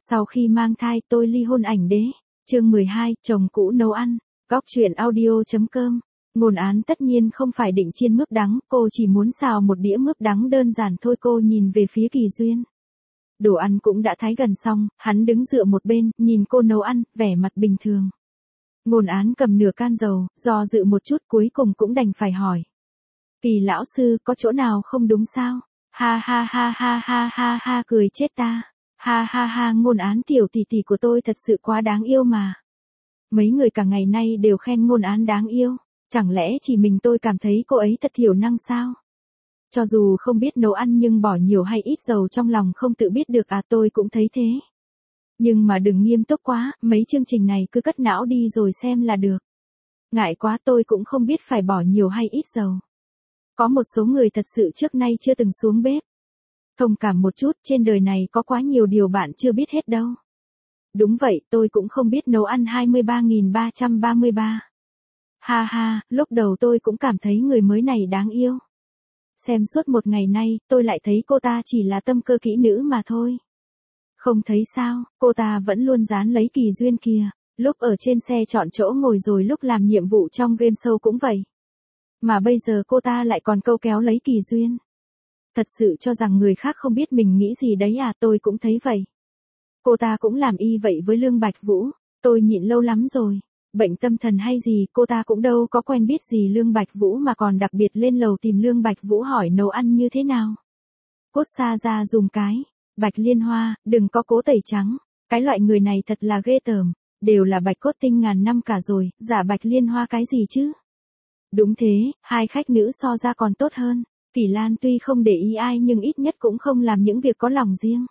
Sau khi mang thai tôi ly hôn ảnh đế. Chương 12, chồng cũ nấu ăn. Góc truyện audio.com. Ngôn án tất nhiên không phải định chiên mướp đắng, cô chỉ muốn xào một đĩa mướp đắng đơn giản thôi. Cô nhìn về phía Kỳ Duyên. Đồ ăn cũng đã thái gần xong, hắn đứng dựa một bên, nhìn cô nấu ăn, vẻ mặt bình thường. Ngôn án cầm nửa can dầu, do dự một chút cuối cùng cũng đành phải hỏi. Kỳ lão sư, có chỗ nào không đúng sao? Ha ha ha ha ha ha ha, cười chết ta. Ha ha ha, Ngôn án tiểu tỷ tỷ của tôi thật sự quá đáng yêu mà. Mấy người cả ngày nay đều khen Ngôn án đáng yêu. Chẳng lẽ chỉ mình tôi cảm thấy cô ấy thật thiểu năng sao? Cho dù không biết nấu ăn nhưng bỏ nhiều hay ít dầu trong lòng không tự biết được à, tôi cũng thấy thế. Nhưng mà đừng nghiêm túc quá, mấy chương trình này cứ cất não đi rồi xem là được. Ngại quá, tôi cũng không biết phải bỏ nhiều hay ít dầu. Có một số người thật sự trước nay chưa từng xuống bếp. Thông cảm một chút, trên đời này có quá nhiều điều bạn chưa biết hết đâu. Đúng vậy, tôi cũng không biết nấu ăn 23.333. Ha ha, lúc đầu tôi cũng cảm thấy người mới này đáng yêu. Xem suốt một ngày nay, tôi lại thấy cô ta chỉ là tâm cơ kỹ nữ mà thôi. Không thấy sao, cô ta vẫn luôn dán lấy Kỳ Duyên kìa. Lúc ở trên xe chọn chỗ ngồi rồi lúc làm nhiệm vụ trong game show cũng vậy. Mà bây giờ cô ta lại còn câu kéo lấy Kỳ Duyên. Thật sự cho rằng người khác không biết mình nghĩ gì đấy à, tôi cũng thấy vậy. Cô ta cũng làm y vậy với Lương Bạch Vũ. Tôi nhịn lâu lắm rồi. Bệnh tâm thần hay gì, cô ta cũng đâu có quen biết gì Lương Bạch Vũ mà còn đặc biệt lên lầu tìm Lương Bạch Vũ hỏi nấu ăn như thế nào. Cốt xa ra dùng cái. Bạch Liên Hoa, đừng có cố tẩy trắng. Cái loại người này thật là ghê tởm. Đều là bạch cốt tinh ngàn năm cả rồi, giả Bạch Liên Hoa cái gì chứ? Đúng thế, hai khách nữ so ra còn tốt hơn. Kỳ Lan tuy không để ý ai nhưng ít nhất cũng không làm những việc có lòng riêng.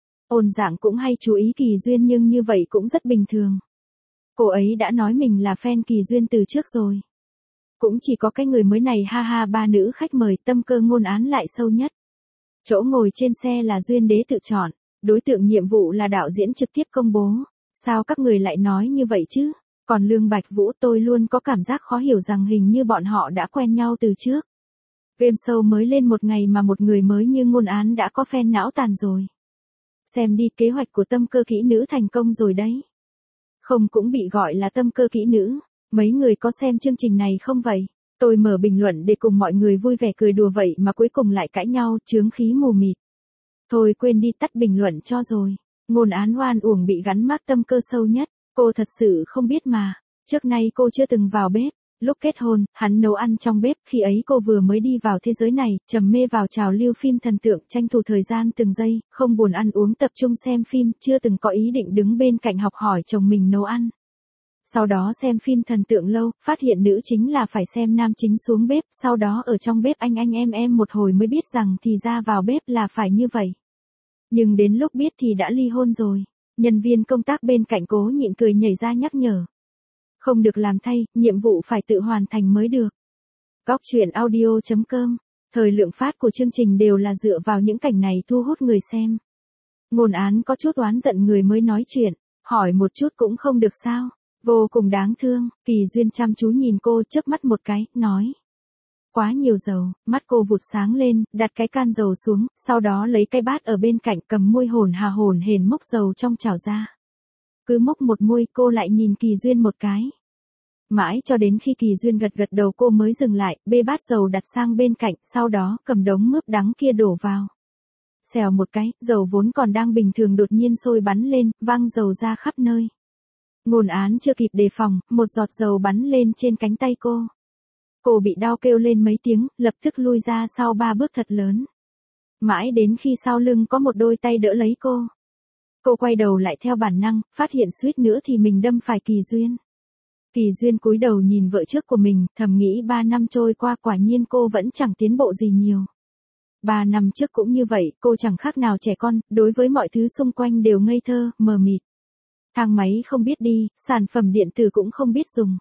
Ôn Dạng cũng hay chú ý Kỳ Duyên nhưng như vậy cũng rất bình thường. Cô ấy đã nói mình là fan Kỳ Duyên từ trước rồi. Cũng chỉ có cái người mới này, ha ha. Ba nữ khách mời, tâm cơ Ngôn án lại sâu nhất. Chỗ ngồi trên xe là Duyên đế tự chọn, đối tượng nhiệm vụ là đạo diễn trực tiếp công bố. Sao các người lại nói như vậy chứ? Còn Lương Bạch Vũ, tôi luôn có cảm giác khó hiểu rằng hình như bọn họ đã quen nhau từ trước. Game show mới lên một ngày mà một người mới như Ngôn án đã có fan não tàn rồi. Xem đi, kế hoạch của tâm cơ kỹ nữ thành công rồi đấy. Không cũng bị gọi là tâm cơ kỹ nữ. Mấy người có xem chương trình này không vậy? Tôi mở bình luận để cùng mọi người vui vẻ cười đùa vậy mà cuối cùng lại cãi nhau, chướng khí mù mịt. Thôi quên đi, tắt bình luận cho rồi. Ngôn án oan uổng bị gắn mác tâm cơ sâu nhất. Cô thật sự không biết mà. Trước nay cô chưa từng vào bếp. Lúc kết hôn, hắn nấu ăn trong bếp, khi ấy cô vừa mới đi vào thế giới này, trầm mê vào trào lưu phim thần tượng, tranh thủ thời gian từng giây, không buồn ăn uống tập trung xem phim, chưa từng có ý định đứng bên cạnh học hỏi chồng mình nấu ăn. Sau đó xem phim thần tượng lâu, phát hiện nữ chính là phải xem nam chính xuống bếp, sau đó ở trong bếp anh em một hồi mới biết rằng thì ra vào bếp là phải như vậy. Nhưng đến lúc biết thì đã ly hôn rồi. Nhân viên công tác bên cạnh cố nhịn cười nhảy ra nhắc nhở. Không được làm thay, nhiệm vụ phải tự hoàn thành mới được. Góc truyện audio.com. Thời lượng phát của chương trình đều là dựa vào những cảnh này thu hút người xem. Ngôn án có chút oán giận người mới nói chuyện, hỏi một chút cũng không được sao? Vô cùng đáng thương. Kỳ Duyên chăm chú nhìn cô, chớp mắt một cái, nói. Quá nhiều dầu. Mắt cô vụt sáng lên, đặt cái can dầu xuống, sau đó lấy cái bát ở bên cạnh, cầm muôi hổn hển múc dầu trong chảo ra. Cứ múc một muôi, cô lại nhìn Kỳ Duyên một cái. Mãi cho đến khi Kỳ Duyên gật gật đầu cô mới dừng lại, bê bát dầu đặt sang bên cạnh, sau đó cầm đống mướp đắng kia đổ vào. Xèo một cái, dầu vốn còn đang bình thường đột nhiên sôi bắn lên, văng dầu ra khắp nơi. Ngôn án chưa kịp đề phòng, một giọt dầu bắn lên trên cánh tay cô. Cô bị đau kêu lên mấy tiếng, lập tức lui ra sau 3 bước thật lớn. Mãi đến khi sau lưng có một đôi tay đỡ lấy cô. Cô quay đầu lại theo bản năng, phát hiện suýt nữa thì mình đâm phải Kỳ Duyên. Kỳ Duyên cúi đầu nhìn vợ trước của mình, thầm nghĩ 3 năm trôi qua quả nhiên cô vẫn chẳng tiến bộ gì nhiều. 3 năm trước cũng như vậy, cô chẳng khác nào trẻ con, đối với mọi thứ xung quanh đều ngây thơ, mờ mịt. Thang máy không biết đi, sản phẩm điện tử cũng không biết dùng.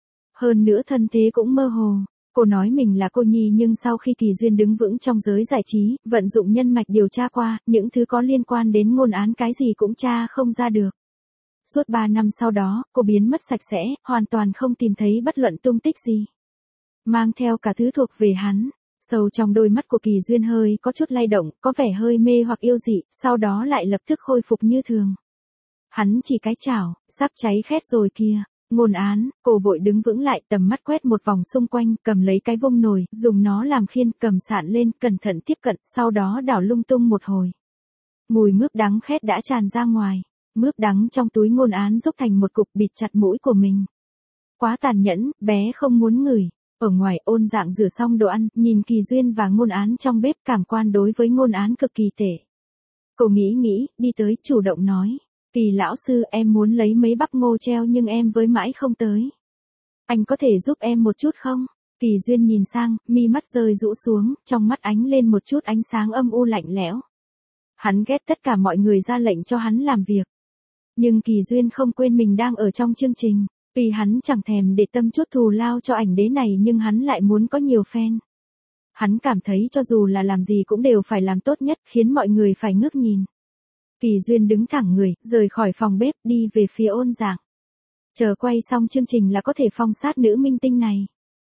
Hơn nữa thân thế cũng mơ hồ. Cô nói mình là cô nhi nhưng sau khi Kỳ Duyên đứng vững trong giới giải trí, vận dụng nhân mạch điều tra qua, những thứ có liên quan đến ngôn án cái gì cũng tra không ra được. Suốt 3 năm sau đó, cô biến mất sạch sẽ, hoàn toàn không tìm thấy bất luận tung tích gì. Mang theo cả thứ thuộc về hắn. Sâu trong đôi mắt của Kỳ Duyên hơi có chút lay động, có vẻ hơi mê hoặc yêu dị, sau đó lại lập tức khôi phục như thường. Hắn chỉ cái chảo, sắp cháy khét rồi kìa. Ngôn Án, cô vội đứng vững lại, tầm mắt quét một vòng xung quanh, cầm lấy cái vung nồi, dùng nó làm khiên, cầm sạn lên, cẩn thận tiếp cận, sau đó đảo lung tung một hồi. Mùi mướp đắng khét đã tràn ra ngoài. Mướp đắng trong túi Ngôn Án rúc thành một cục, bịt chặt mũi của mình. Quá tàn nhẫn, bé không muốn ngửi. Ở ngoài, Ôn Dạng rửa xong đồ ăn, nhìn Kỳ Duyên và Ngôn Án trong bếp, cảm quan đối với Ngôn Án cực kỳ tệ. Cô nghĩ, đi tới, chủ động nói. Kỳ lão sư, em muốn lấy mấy bắp ngô treo nhưng em với mãi không tới. Anh có thể giúp em một chút không? Kỳ Duyên nhìn sang, mi mắt rơi rũ xuống, trong mắt ánh lên một chút ánh sáng âm u lạnh lẽo. Hắn ghét tất cả mọi người ra lệnh cho hắn làm việc. Nhưng Kỳ Duyên không quên mình đang ở trong chương trình. Tuy hắn chẳng thèm để tâm chút thù lao cho ảnh đế này nhưng hắn lại muốn có nhiều fan. Hắn cảm thấy cho dù là làm gì cũng đều phải làm tốt nhất, khiến mọi người phải ngước nhìn. Kỳ Duyên đứng thẳng người, rời khỏi phòng bếp, đi về phía Ôn Dạng. Chờ quay xong chương trình là có thể phong sát nữ minh tinh này.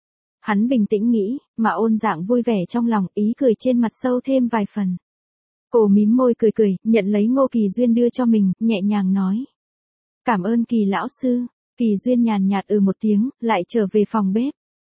Hắn bình tĩnh nghĩ, mà Ôn Dạng vui vẻ trong lòng, ý cười trên mặt sâu thêm vài phần. Cô mím môi cười, nhận lấy ngô Kỳ Duyên đưa cho mình, nhẹ nhàng nói. Cảm ơn Kỳ lão sư. Kỳ Duyên nhàn nhạt một tiếng, lại trở về phòng bếp.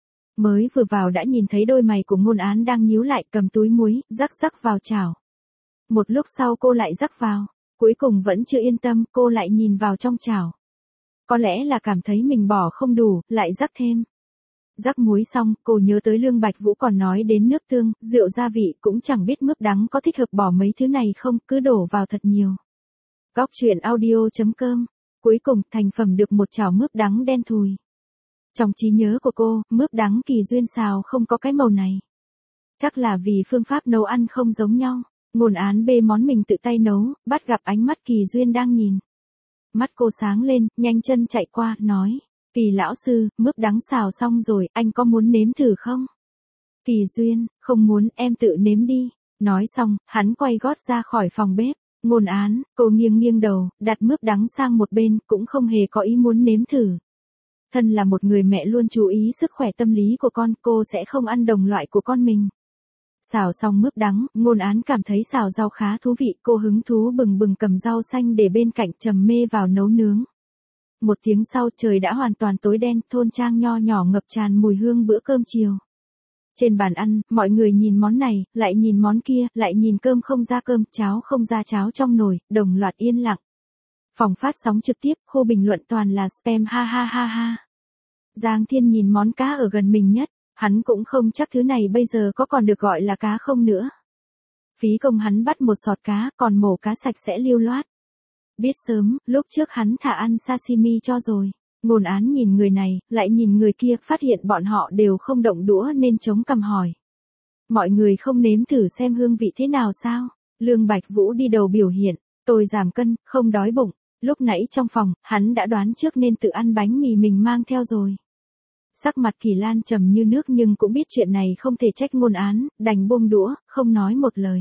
Mới vừa vào đã nhìn thấy đôi mày của Ngôn Án đang nhíu lại, cầm túi muối, rắc vào chảo. Một lúc sau cô lại rắc vào. Cuối cùng vẫn chưa yên tâm, cô lại nhìn vào trong chảo. Có lẽ là cảm thấy mình bỏ không đủ, lại rắc thêm. Rắc muối xong, cô nhớ tới Lương Bạch Vũ còn nói đến nước tương, rượu gia vị, cũng chẳng biết mướp đắng có thích hợp bỏ mấy thứ này không, cứ đổ vào thật nhiều. Góc truyện audio.com. Cuối cùng, thành phẩm được một chảo mướp đắng đen thùi. Trong trí nhớ của cô, mướp đắng Kỳ Duyên xào không có cái màu này. Chắc là vì phương pháp nấu ăn không giống nhau. Ngôn Án bê món mình tự tay nấu, bắt gặp ánh mắt Kỳ Duyên đang nhìn. Mắt cô sáng lên, nhanh chân chạy qua, nói. Kỳ lão sư, mướp đắng xào xong rồi, anh có muốn nếm thử không? Kỳ Duyên, không muốn, em tự nếm đi. Nói xong, hắn quay gót ra khỏi phòng bếp. Ngôn Án, cô nghiêng đầu, đặt mướp đắng sang một bên, cũng không hề có ý muốn nếm thử. Thân là một người mẹ luôn chú ý sức khỏe tâm lý của con, cô sẽ không ăn đồng loại của con mình. Xào xong mướp đắng, Ngôn Án cảm thấy xào rau khá thú vị, cô hứng thú bừng cầm rau xanh để bên cạnh, trầm mê vào nấu nướng. Một tiếng sau trời đã hoàn toàn tối đen, thôn trang nho nhỏ ngập tràn mùi hương bữa cơm chiều. Trên bàn ăn, mọi người nhìn món này, lại nhìn món kia, lại nhìn cơm không ra cơm, cháo không ra cháo trong nồi, đồng loạt yên lặng. Phòng phát sóng trực tiếp, khu bình luận toàn là spam ha ha ha ha. Giang Thiên nhìn món cá ở gần mình nhất, hắn cũng không chắc thứ này bây giờ có còn được gọi là cá không nữa. Phí công hắn bắt một sọt cá, còn mổ cá sạch sẽ lưu loát. Biết sớm, lúc trước hắn thả ăn sashimi cho rồi. Ngôn Án nhìn người này, lại nhìn người kia, phát hiện bọn họ đều không động đũa nên chống cằm hỏi. Mọi người không nếm thử xem hương vị thế nào sao? Lương Bạch Vũ đi đầu biểu hiện, tôi giảm cân, không đói bụng. Lúc nãy trong phòng, hắn đã đoán trước nên tự ăn bánh mì mình mang theo rồi. Sắc mặt Kỳ Lan trầm như nước nhưng cũng biết chuyện này không thể trách Ngôn Án, đành buông đũa, không nói một lời.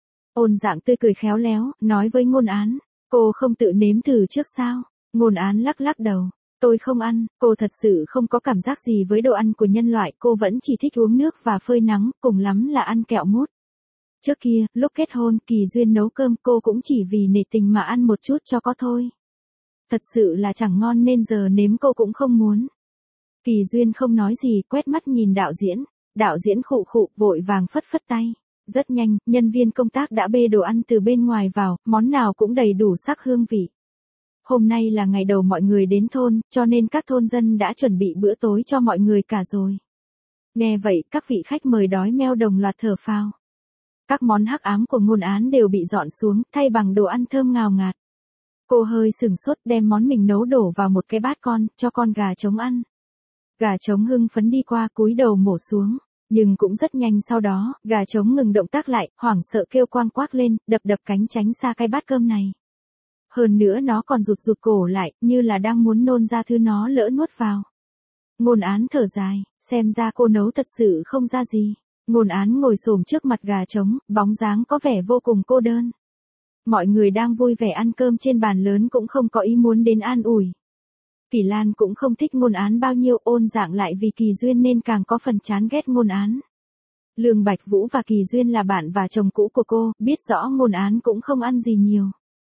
Ôn Dạng tươi cười khéo léo, nói với Ngôn Án, cô không tự nếm thử trước sao? Ngôn Án lắc đầu, tôi không ăn, cô thật sự không có cảm giác gì với đồ ăn của nhân loại, cô vẫn chỉ thích uống nước và phơi nắng, cùng lắm là ăn kẹo mút. Trước kia, lúc kết hôn, Kỳ Duyên nấu cơm cô cũng chỉ vì nể tình mà ăn một chút cho có thôi. Thật sự là chẳng ngon nên giờ nếm cô cũng không muốn. Kỳ Duyên không nói gì, quét mắt nhìn đạo diễn. Đạo diễn khụ vội vàng phất tay. Rất nhanh, nhân viên công tác đã bê đồ ăn từ bên ngoài vào, món nào cũng đầy đủ sắc hương vị. Hôm nay là ngày đầu mọi người đến thôn, cho nên các thôn dân đã chuẩn bị bữa tối cho mọi người cả rồi. Nghe vậy, các vị khách mời đói meo đồng loạt thở phào. Các món hắc ám của Ngôn Án đều bị dọn xuống, thay bằng đồ ăn thơm ngào ngạt. Cô hơi sửng sốt đem món mình nấu đổ vào một cái bát con, cho con gà trống ăn. Gà trống hưng phấn đi qua, cúi đầu mổ xuống. Nhưng cũng rất nhanh sau đó, gà trống ngừng động tác lại, hoảng sợ kêu quang quác lên, đập cánh tránh xa cái bát cơm này. Hơn nữa nó còn rụt cổ lại, như là đang muốn nôn ra thứ nó lỡ nuốt vào. Ngôn Án thở dài, xem ra cô nấu thật sự không ra gì. Ngôn Án ngồi xổm trước mặt gà trống, bóng dáng có vẻ vô cùng cô đơn. Mọi người đang vui vẻ ăn cơm trên bàn lớn cũng không có ý muốn đến an ủi. Kỳ Lan cũng không thích Ngôn Án bao nhiêu, Ôn Dạng lại vì Kỳ Duyên nên càng có phần chán ghét Ngôn Án. Lương Bạch Vũ và Kỳ Duyên là bạn và chồng cũ của cô, biết rõ Ngôn Án cũng không ăn gì nhiều.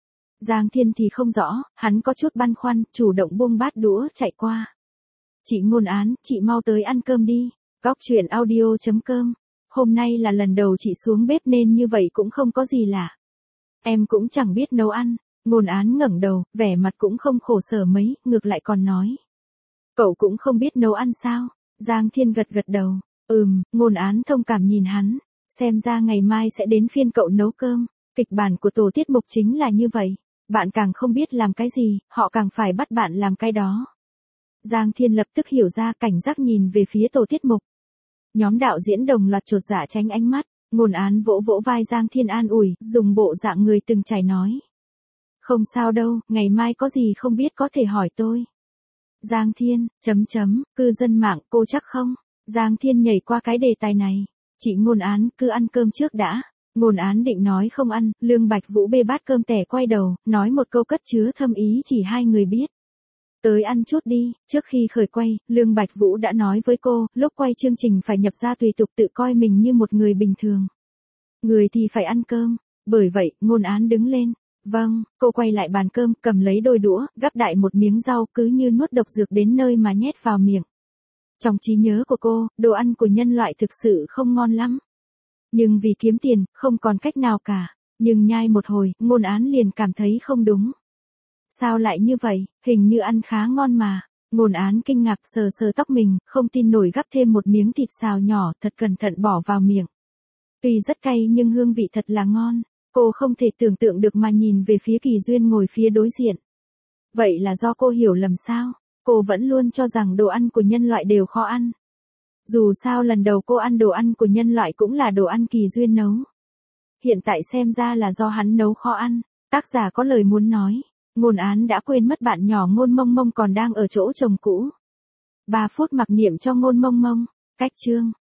Giang Thiên thì không rõ, hắn có chút băn khoăn, chủ động buông bát đũa chạy qua. Chị Ngôn Án, chị mau tới ăn cơm đi. Góc chuyện audio.com. Hôm nay là lần đầu chị xuống bếp nên như vậy cũng không có gì lạ. Em cũng chẳng biết nấu ăn. Ngôn Án ngẩng đầu, vẻ mặt cũng không khổ sở mấy, ngược lại còn nói. Cậu cũng không biết nấu ăn sao? Giang Thiên gật gật đầu. Ngôn Án thông cảm nhìn hắn. Xem ra ngày mai sẽ đến phiên cậu nấu cơm. Kịch bản của tổ tiết mục chính là như vậy. Bạn càng không biết làm cái gì, họ càng phải bắt bạn làm cái đó. Giang Thiên lập tức hiểu ra, cảnh giác nhìn về phía tổ tiết mục. Nhóm đạo diễn đồng loạt chột dạ tránh ánh mắt. Ngôn Án vỗ vỗ vai Giang Thiên an ủi, dùng bộ dạng người từng trải nói. Không sao đâu, ngày mai có gì không biết có thể hỏi tôi. Giang Thiên, cư dân mạng, cô chắc không? Giang Thiên nhảy qua cái đề tài này. Chị Ngôn Án, cứ ăn cơm trước đã. Ngôn Án định nói không ăn, Lương Bạch Vũ bê bát cơm tẻ quay đầu, nói một câu cất chứa thâm ý chỉ hai người biết. Tới ăn chút đi, trước khi khởi quay, Lương Bạch Vũ đã nói với cô, lúc quay chương trình phải nhập ra tùy tục tự coi mình như một người bình thường. Người thì phải ăn cơm, bởi vậy, Ngôn Án đứng lên. Vâng, cô quay lại bàn cơm, cầm lấy đôi đũa, gắp đại một miếng rau cứ như nuốt độc dược đến nơi mà nhét vào miệng. Trong trí nhớ của cô, đồ ăn của nhân loại thực sự không ngon lắm. Nhưng vì kiếm tiền, không còn cách nào cả. Nhưng nhai một hồi, Ngôn Án liền cảm thấy không đúng. Sao lại như vậy, hình như ăn khá ngon mà. Ngôn Án kinh ngạc sờ sờ tóc mình, không tin nổi gắp thêm một miếng thịt xào nhỏ thật cẩn thận bỏ vào miệng. Tuy rất cay nhưng hương vị thật là ngon. Cô không thể tưởng tượng được mà nhìn về phía Kỳ Duyên ngồi phía đối diện. Vậy là do cô hiểu lầm sao? Cô vẫn luôn cho rằng đồ ăn của nhân loại đều khó ăn. Dù sao lần đầu cô ăn đồ ăn của nhân loại cũng là đồ ăn Kỳ Duyên nấu. Hiện tại xem ra là do hắn nấu khó ăn. Tác giả có lời muốn nói. Ngôn Án đã quên mất bạn nhỏ Ngôn Mông Mông còn đang ở chỗ chồng cũ. 3 phút mặc niệm cho Ngôn Mông Mông. Cách chương.